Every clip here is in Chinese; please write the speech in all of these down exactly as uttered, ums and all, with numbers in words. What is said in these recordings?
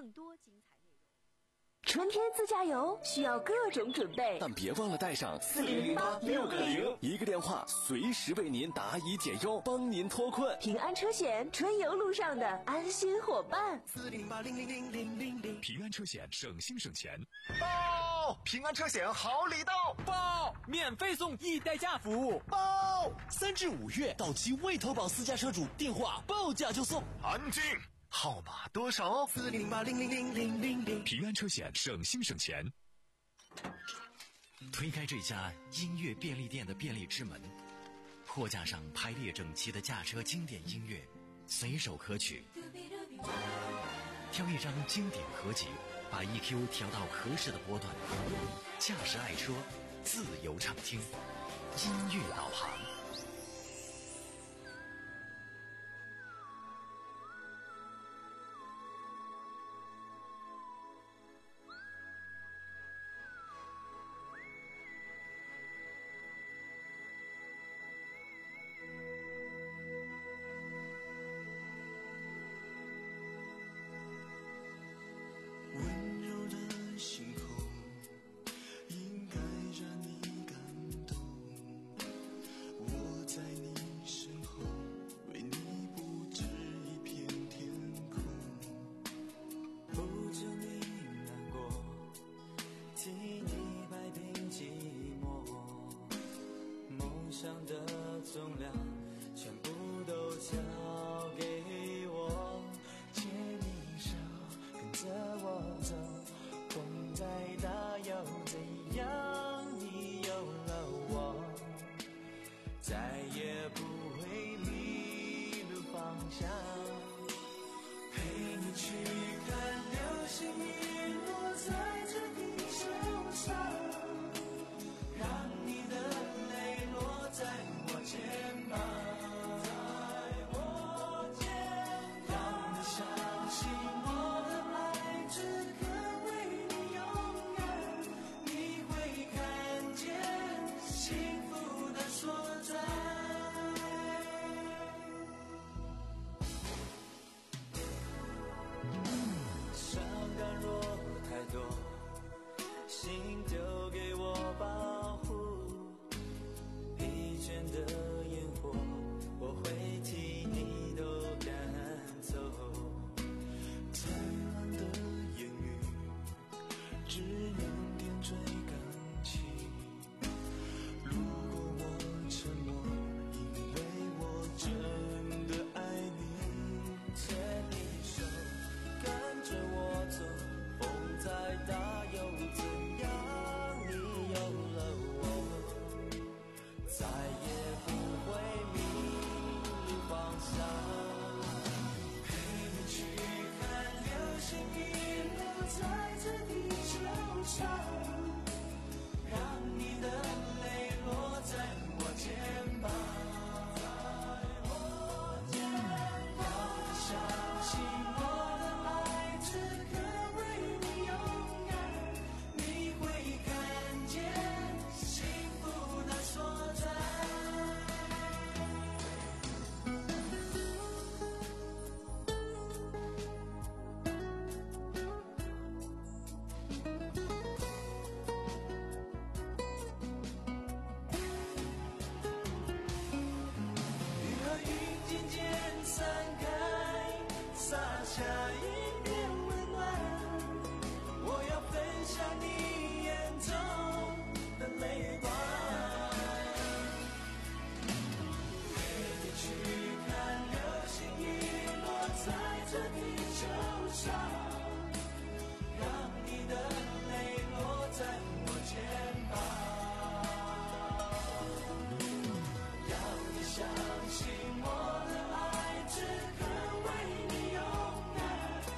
更多精彩内容。 春天自驾游需要各种准备， 但别忘了带上四零零八六个零， 一个电话随时为您答疑解忧，帮您脱困。 平安车险，春游路上的安心伙伴。 四零八零零零零零零， 平安车险，省心省钱。 报！平安车险好礼到！ 报！免费送易代驾服务！ 报！三至五月到期未投保私家车主电话报价就送。 安静。 号码多少哦？四零八零零零零零零。 平安车险，省心省钱。 推开这家音乐便利店的便利之门，货架上排列整齐的驾车经典音乐，随手可取。挑一张经典合集，把 E Q 调到合适的波段，驾驶爱车，自由畅听，音乐导航。 重量全部都交给我，牵你手，跟着我走，风再大又怎样？你有了我，再也不会迷路方向。陪你去看流星雨落在这地球上，让你的泪落在我肩膀，在我肩膀，让你相信我的爱只肯为你勇敢，你会看见幸福的所在。伤感若太多，心丢给我保护，疲倦的烟火我会替你都赶走，再冷的言语只能点缀感情，如果我沉默，因为我真的爱你，牵你手，跟着我走，风再大又怎样？你有了我，再也不会迷路方向。陪你去看流星雨落在这地球上，让你的泪落在我肩膀，在我肩膀，让你相信我的爱只肯为你勇敢，你会看见幸福的所在。雨和云渐渐散开，洒下一片温暖，我要分享你眼中的泪光，陪你去看流星雨落在这地球上，让你的泪落在我肩膀，让你相信我的爱只肯为你勇敢，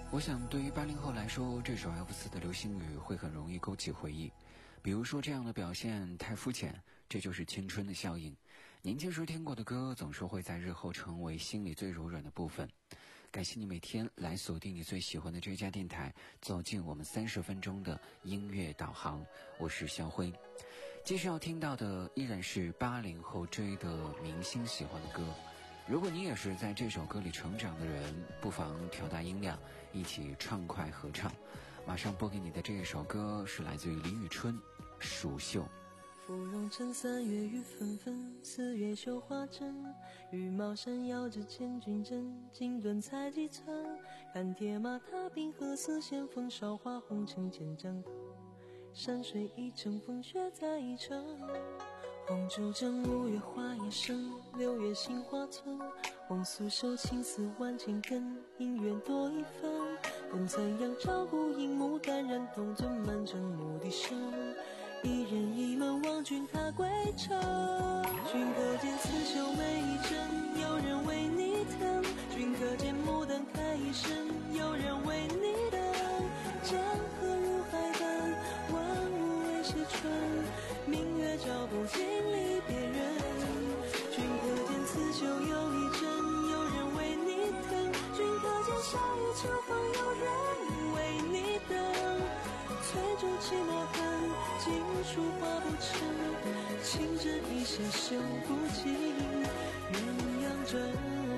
我想对于八零后来说，这首 F 四的流星雨会很容易勾起回忆。比如说这样的表现太肤浅，这就是青春的效应。年轻时听过的歌，总是会在日后成为心里最柔软的部分。感谢你每天来锁定你最喜欢的这家电台，走进我们三十分钟的音乐导航。我是肖辉。接下来要听到的依然是八零后追的明星喜欢的歌。如果你也是在这首歌里成长的人，不妨调大音量，一起畅快合唱。马上播给你的这一首歌是来自于李宇春《蜀绣》。 芙蓉城三月雨纷纷，四月绣花针。羽毛扇摇着千军阵，锦缎裁几寸。看铁马踏冰河，丝线风韶华红尘千丈头。山水一程，风雪在一程。红烛正五月花叶深，六月杏花村。红素手青丝万千根，姻缘多一分。等残阳照顾荧幕，淡然同尊满城牧笛声。一人一门望君踏归程，君可见刺绣每一针，有人为你疼。君可见牡丹开一生，有人为你等。江河入海奔，万物为谁春？明月照不尽离别人。君可见刺绣有一针，有人为你疼。君可见夏雨秋风，有人为你等。翠竹寂寞恨，锦书画不成，情针一线绣不尽鸳鸯枕。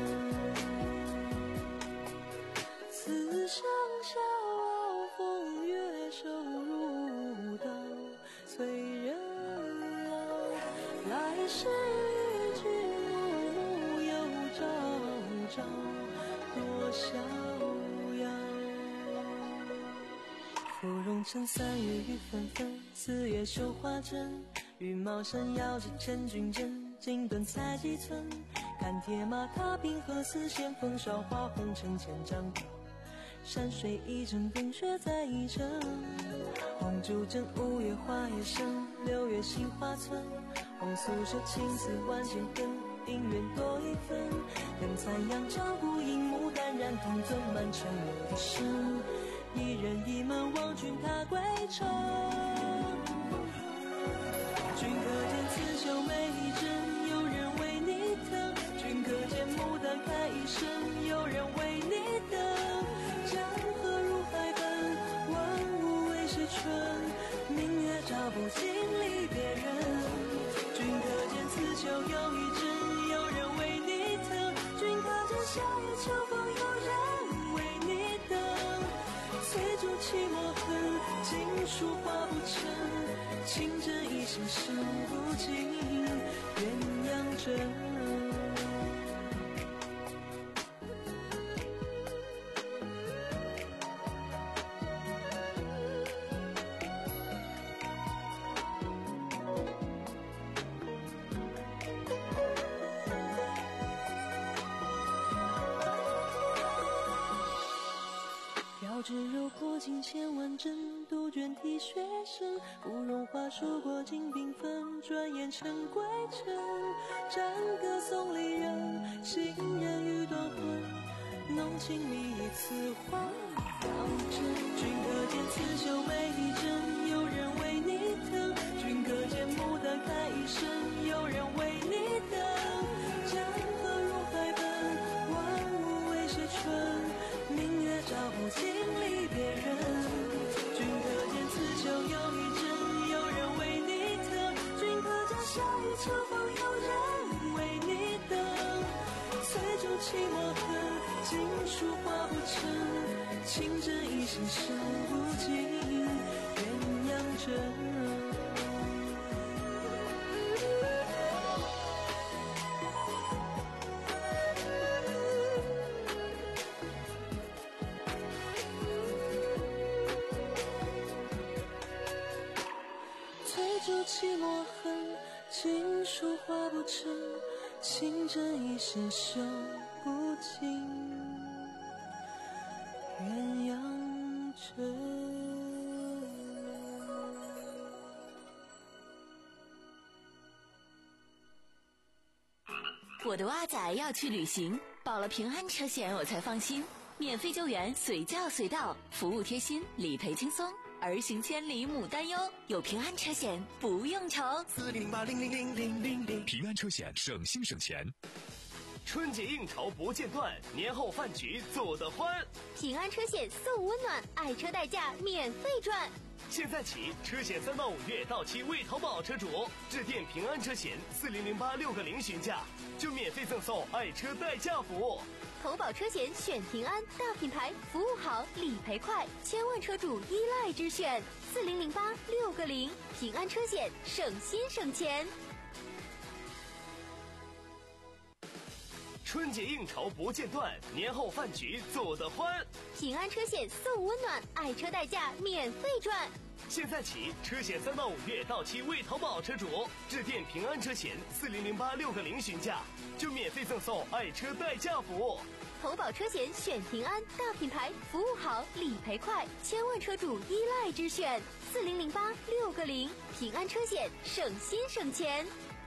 此生笑傲风月，瘦如刀，催人老。来世与君暮暮，又朝朝多逍遥。芙蓉城三月雨纷纷，四月绣花针。羽毛扇摇着千军阵，锦缎裁几寸。看铁马踏冰河，丝线风韶华红尘千丈头。山水一程，风雪在一程。红烛正五月花叶深，六月杏花村。红素手青丝万千根，姻缘多一分。等残阳照顾荧幕，淡然同尊满城牧笛声。一人一门望君踏归程，君可见刺绣每一针，有人为你疼。君可见牡丹开一生，有人为你等。江河入海奔，万物为谁春？明月照不尽离别人。君可见刺绣有一针，有人为你疼。君可见夏雨秋风，有人为你等。翠竹寂寞恨，锦书画不成，情针一线绣不尽鸳鸯枕。只柔过尽千万针，杜鹃啼血声。芙蓉花树过尽缤纷，转眼成归程。战歌送离人，行人欲断魂。浓情蜜意此话当真。君可见刺绣每一针，有人为你疼。君可见牡丹开一生，有人为你等。江河入海奔，万物为谁春？明月照不尽离别人。君可见刺绣有一针，有人为你疼。君可见夏雨秋风，有人为你等。翠竹寂寞恨，锦书画不成，情针一线绣不尽鸳鸯枕。寂寞恨，锦书画不成，情针一线绣不尽鸳鸯枕。 我的蛙仔要去旅行，报了平安车险我才放心。 免费救援，随叫随到，服务贴心，理赔轻松。儿行千里母担忧，有平安车险不用愁。 四零零八零零零零零零， 平安车险省心省钱。 春节应酬不间断，年后饭局做得欢。 平安车险送温暖，爱车代驾免费赚。 现在起，车险三到五月到期未投保车主致电平安车险四零零八六个零询价，就免费赠送爱车代驾服务。 投保车险选平安，大品牌，服务好，理赔快，千万车主依赖之选。四零零八六个零，平安车险，省心省钱。 春节应酬不间断，年后饭局做得欢。 平安车险送温暖，爱车代驾免费赚。 现在起，车险三到五月到期未投保车主致电平安车险四零零八六个零询价，就免费赠送爱车代驾服务。 投保车险选平安，大品牌，服务好，理赔快，千万车主依赖之选。四零零八六个零，平安车险，省心省钱。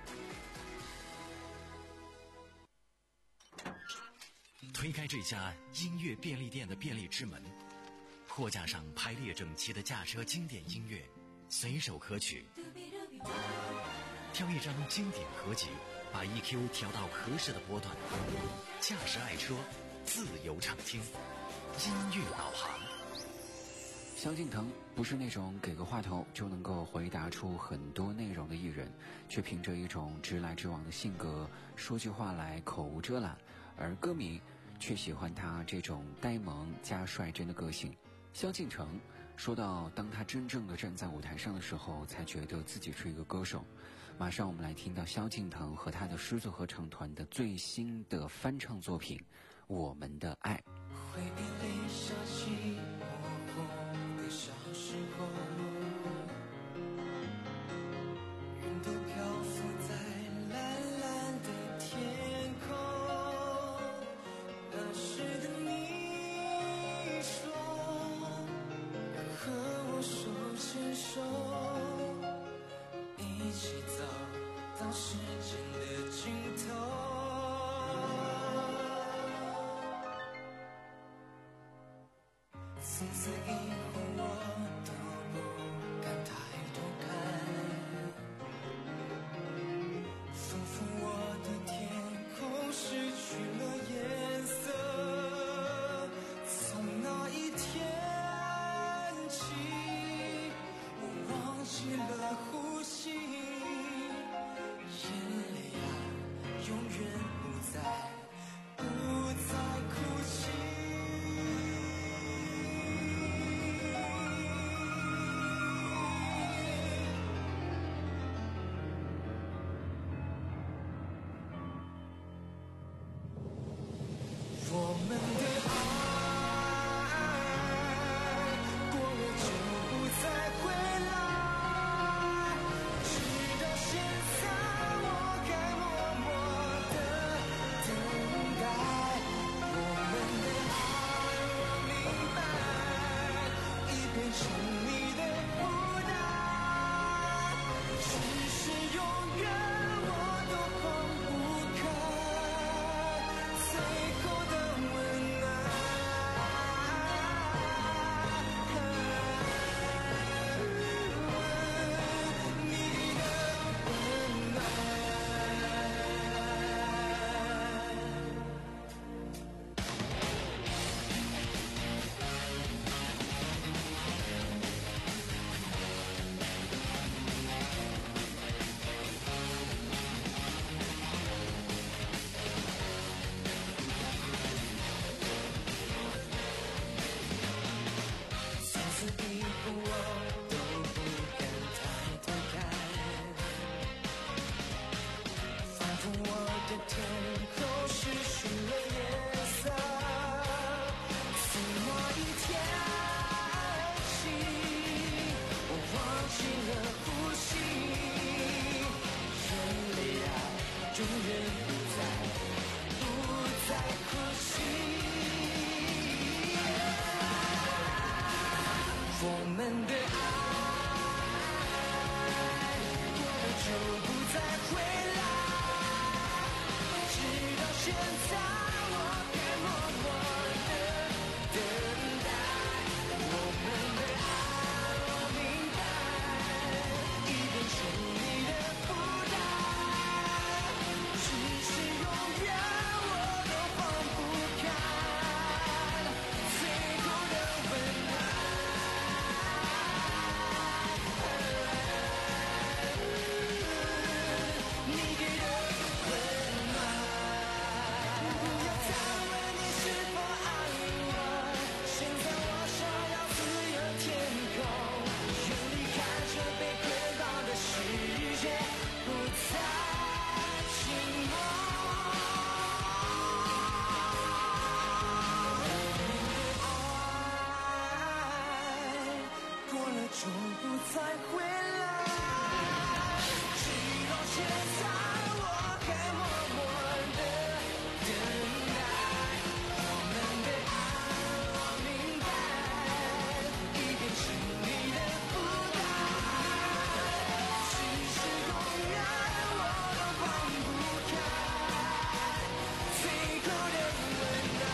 推开这家音乐便利店的便利之门，货架上排列整齐的驾车经典音乐，随手可取。挑一张经典合集，把 E Q 调到合适的波段，驾驶爱车，自由畅听，音乐导航。 萧敬腾不是那种给个话头就能够回答出很多内容的艺人，却凭着一种直来直往的性格，说句话来口无遮拦，而歌迷却喜欢他这种呆萌加率真的个性。萧敬腾说到，当他真正的站在舞台上的时候，才觉得自己是一个歌手。马上我们来听到萧敬腾和他的狮子合唱团的最新的翻唱作品《我们的爱》。 回忆里想起模糊的小时候，云都漂浮在蓝蓝的天空，那时的你说要和我手牵手，一起走到时间的尽头。从此以后我都不敢抬头看，仿佛我的天空失去了颜色。从那一天起，我忘记了呼吸，眼泪啊，永远不再不再哭泣。我们的爱过了就不再回来，直到现在我该默默的等待。我们的爱我明白，已变成你的负担，只是永远我都放不开最后的温暖。你的温暖。从此以后我都不敢抬头看，仿佛我的天空失去了颜色。从那一天起，我忘记了呼吸，眼泪啊，永远不再不再哭泣。我们的爱过了就不再回来，直到现在我该默默的了就不再回来。只有现在我还默默的等待，我们的爱我明白，已变成你的负担，其实永远我都放不开最后的温暖。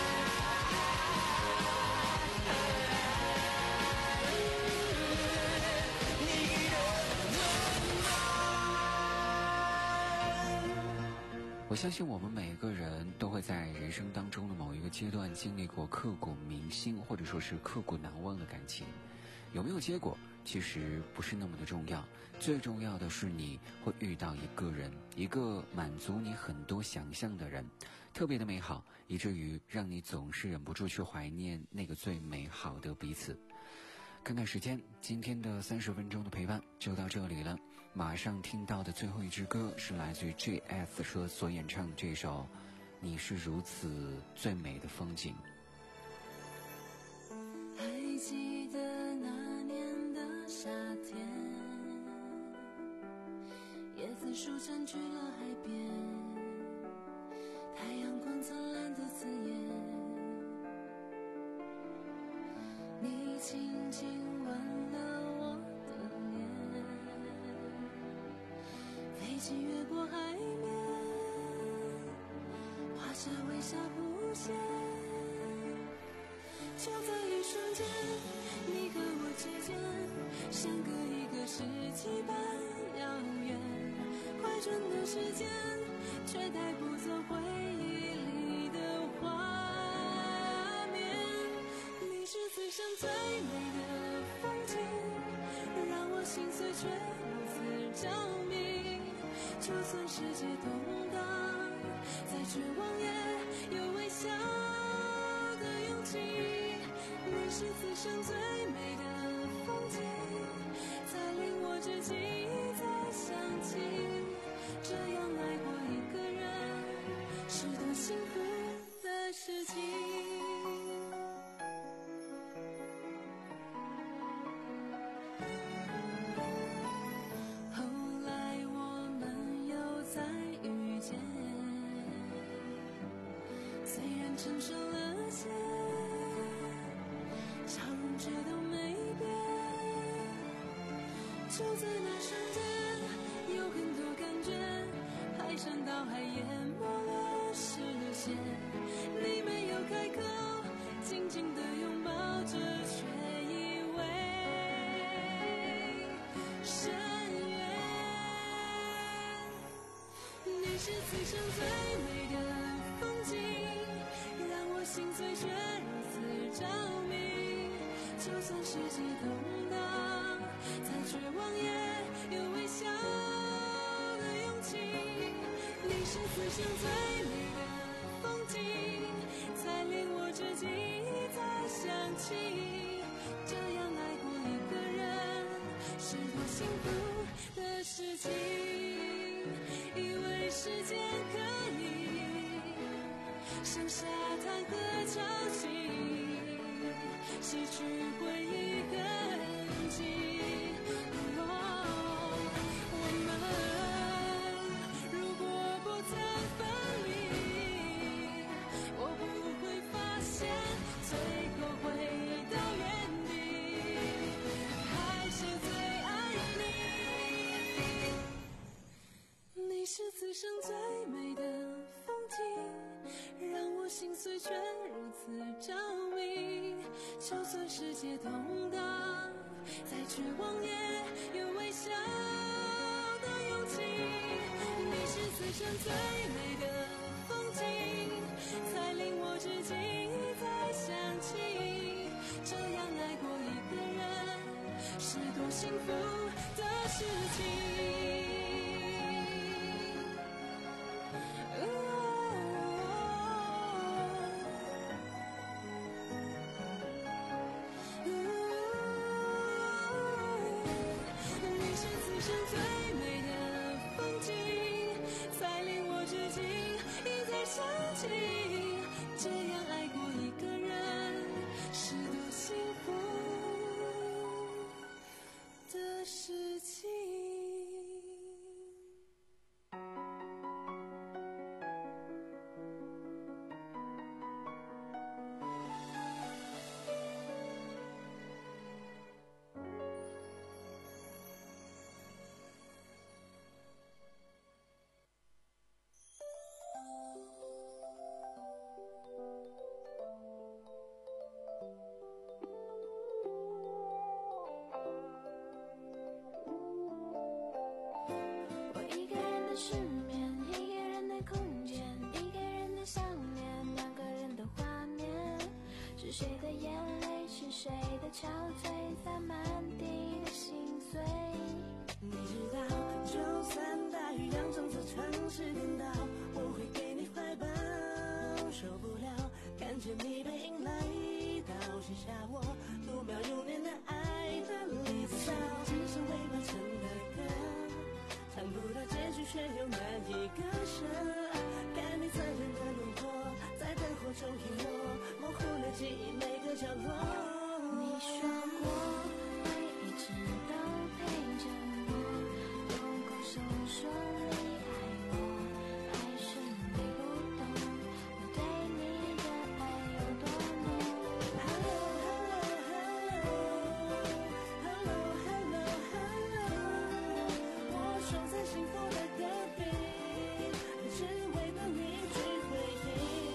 我相信我们每个人都会在人生当中的某一个阶段经历过刻骨铭心或者说是刻骨难忘的感情，有没有结果其实不是那么的重要，最重要的是你会遇到一个人，一个满足你很多想象的人，特别的美好，以至于让你总是忍不住去怀念那个最美好的彼此。看看时间，今天的三十分钟的陪伴就到这里了。马上听到的最后一支歌是来自于 J S 社所演唱的这首《你是如此最美的风景》。 还记得那年的夏天，叶子树占据了海边，太阳光灿烂的刺眼，你轻轻吻了我的脸，飞机越过海面，画下微笑弧线，就在一瞬间，你和我之间相隔一个世纪般遥远，快准的时间却带不走回忆里的画面。你是此生最美的风景，让我心碎却如此着迷，就算世界动荡，再绝望也有微笑的勇气。你是此生最美的风景，才令我至今一再想起，这样爱过一个人是多幸福的事情。后来我们又再遇见，虽然成熟了些，笑容却都没变，就在那瞬间有很多感觉排山倒海淹没了视线，你没有开口，紧紧地拥抱着，却以为深渊。你是此生最美的风景，让我心碎却如此着迷，就算世界动荡，再绝望也有微笑的勇气。你是此生最美的风景，才令我至今一再想起，这样爱过一个人是多幸福的事情。以为时间可以像沙滩和潮汐，洗去回忆痕迹。哦，我们如果不曾分离，我不会发现最后回到原地，还是最爱你。你是此生最美的风景，让我心碎却如此着迷，就算世界动荡，再绝望也有微笑的勇气。你是此生最美的风景，才令我至今一再想起，这样爱过一个人是多幸福的事情。这样爱过一个人是多幸福谁的眼泪，是谁的憔悴，洒满地的心碎。 你知道，就算大雨让整座城市颠倒，我会给你怀抱。受不了看见你背影来到，写下我度秒如年的爱的离骚。只是未完成的歌，唱不到结局却又难以割舍。看你残忍的轮廓，在灯火中遗落，模糊了记忆每个角落。 你说过会一直都陪着我，用口手说你爱我，还是你不懂我对你的爱有多浓。 Hello Hello Hello Hello Hello， 我守在幸福的隔壁，只为等你去回忆。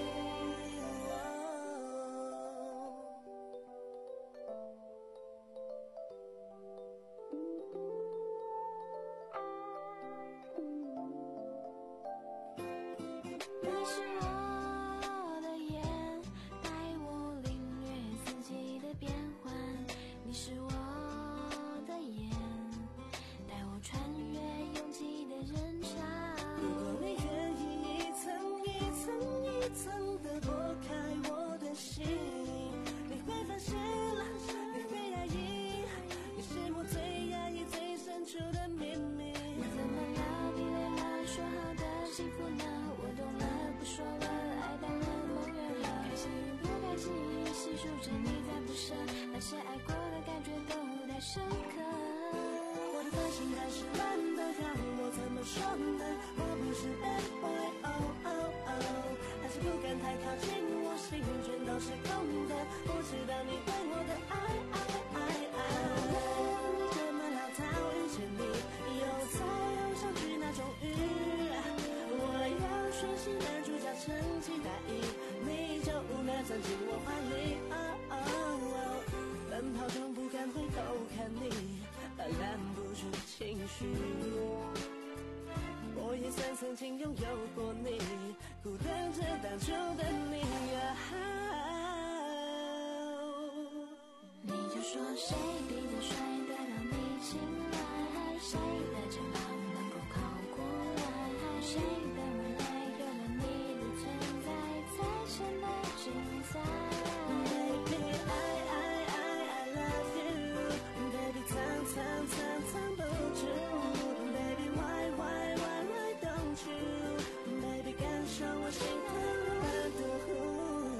你是我的眼，带我领略四季的变换。你是我的眼，带我穿越拥挤的人潮。 如果你愿意一层一层一层地剥开我的心，你会发现了，你会压抑，你是我最压抑最深处的秘密。 怎么了？疲累了？说好的幸福呢？我懂了，不说了，爱淡了，梦远了。开心不开心，细数着你在不舍，那些爱过的感觉都太深刻。 我的发型还是乱的，让我怎么说呢？我不是 bad boy， 哦哦哦，还是不敢太靠近，我心全都是空的，不知道你对我的爱爱爱爱。这么潦草遇见你，又草又上去那种雨，我要顺性男主角撑起大衣，你就无奈钻进我怀里。哦哦哦，奔跑中不敢回头看你，怕拦不住情绪。我也算曾经拥有过你，孤单着当初的你啊。 你就说谁比较帅得让你青睐，谁的肩膀能够靠过来，谁的未来有了你的存在才显得精彩。 Baby I I I I love you， Baby 藏藏藏藏不住 ，Baby why why why why don't you，Baby 感受我心疼的温度。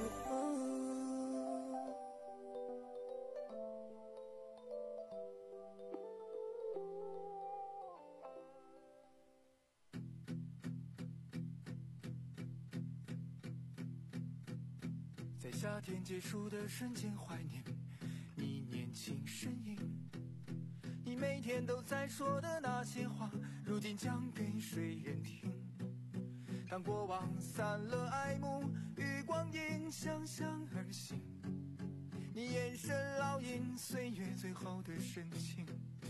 在夏天结束的瞬间，怀念你年轻身影。你每天都在说的那些话，如今讲给谁人听？当过往散了爱慕，与光阴相向而行。你眼神烙印岁月最后的深情。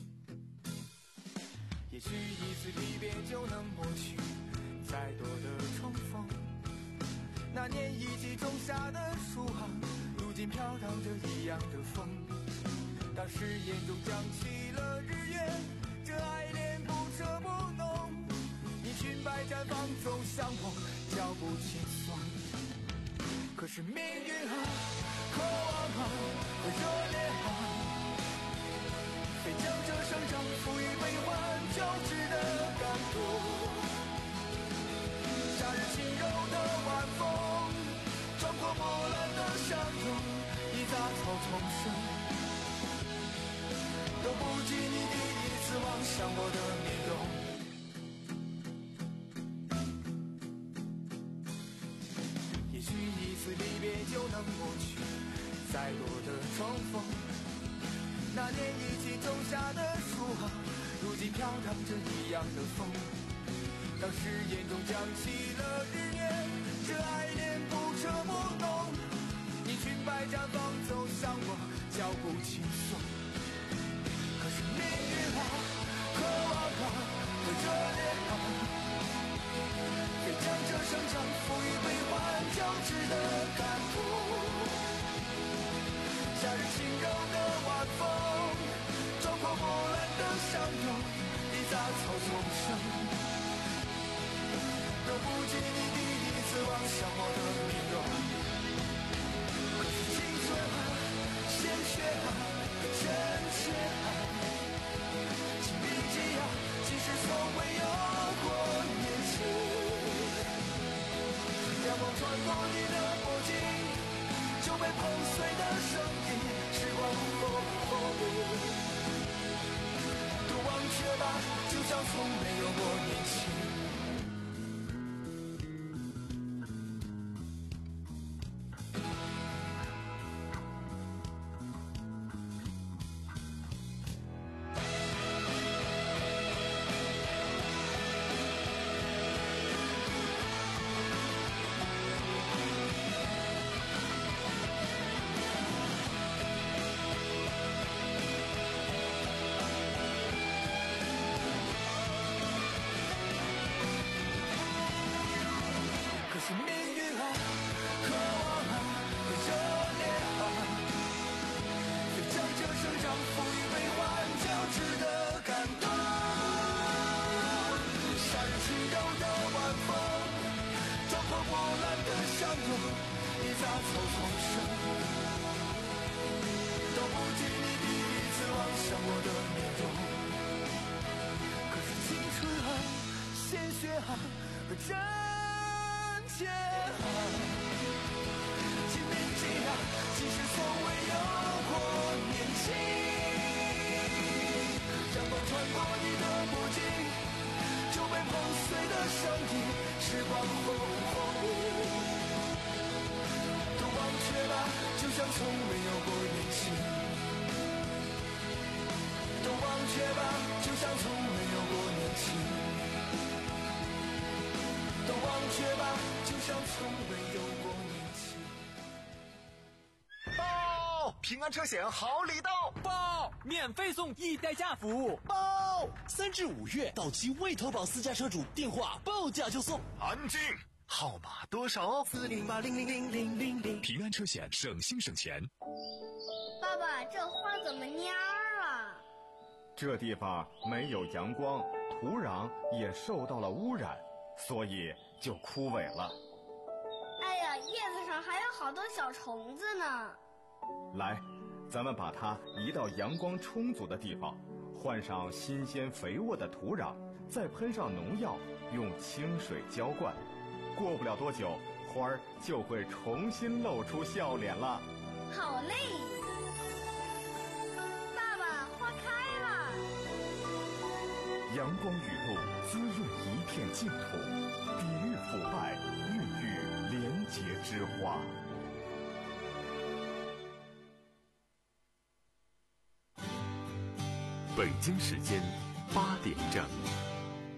也许一次离别就能抹去再多的重逢。那年一起种下的树啊，如今飘荡着一样的风。当誓言中降起了日月，这爱恋不撤不浓。你裙摆绽放中向我脚步轻松。可是命运啊，渴望啊，和热烈啊，非将这生长赋予悲欢交织的感动。夏日轻柔的晚风，穿过波澜的相拥，已杂草丛生，都不及你第一次望向我的面容。也许一次离别就能抹去再多的重逢。那年一起种下的树啊，如今飘荡着一样的风。当誓言中降起了日月，这爱恋不撤不浓。你裙摆绽放走向我，脚步轻松。可是命运啊，渴望啊，和热烈啊，非将这生长赋予悲欢交织的感动。 动，一杂草丛生，都不及你第一次望向我的面容。可是青春啊，鲜血啊，真切啊，请铭记啊，即使从未有过年轻。阳光穿过你的脖颈，就被碰碎的声音，时光后后都忘却吧，就像从没有过年轻。一杂草丛生，都不及你第一次望向我的面容。可是青春啊，鲜血啊，和真切啊，请铭记啊，即使从未有过年轻。阳光穿过你的脖颈，就被碰碎的声音，时光后后就像从没有过年轻，都忘却吧，就像从没有过年轻，都忘却吧，就像从未有过年轻。 报！平安车险好礼到！ 报！免费送一代驾服务！ 报！三至五月到期未投保私家车主，电话报价就送。 安静。号码多少？ 四零八零零零零零零。 平安车险，省心省钱。 爸爸，这花怎么蔫了？ 这地方没有阳光，土壤也受到了污染，所以就枯萎了。 哎呀，叶子上还有好多小虫子呢。 来，咱们把它移到阳光充足的地方，换上新鲜肥沃的土壤，再喷上农药，用清水浇灌。过不了多久，花儿就会重新露出笑脸了。 好嘞，爸爸，花开了。 阳光雨露滋润一片净土，抵御腐败，孕育廉洁之花。 北京时间八点整。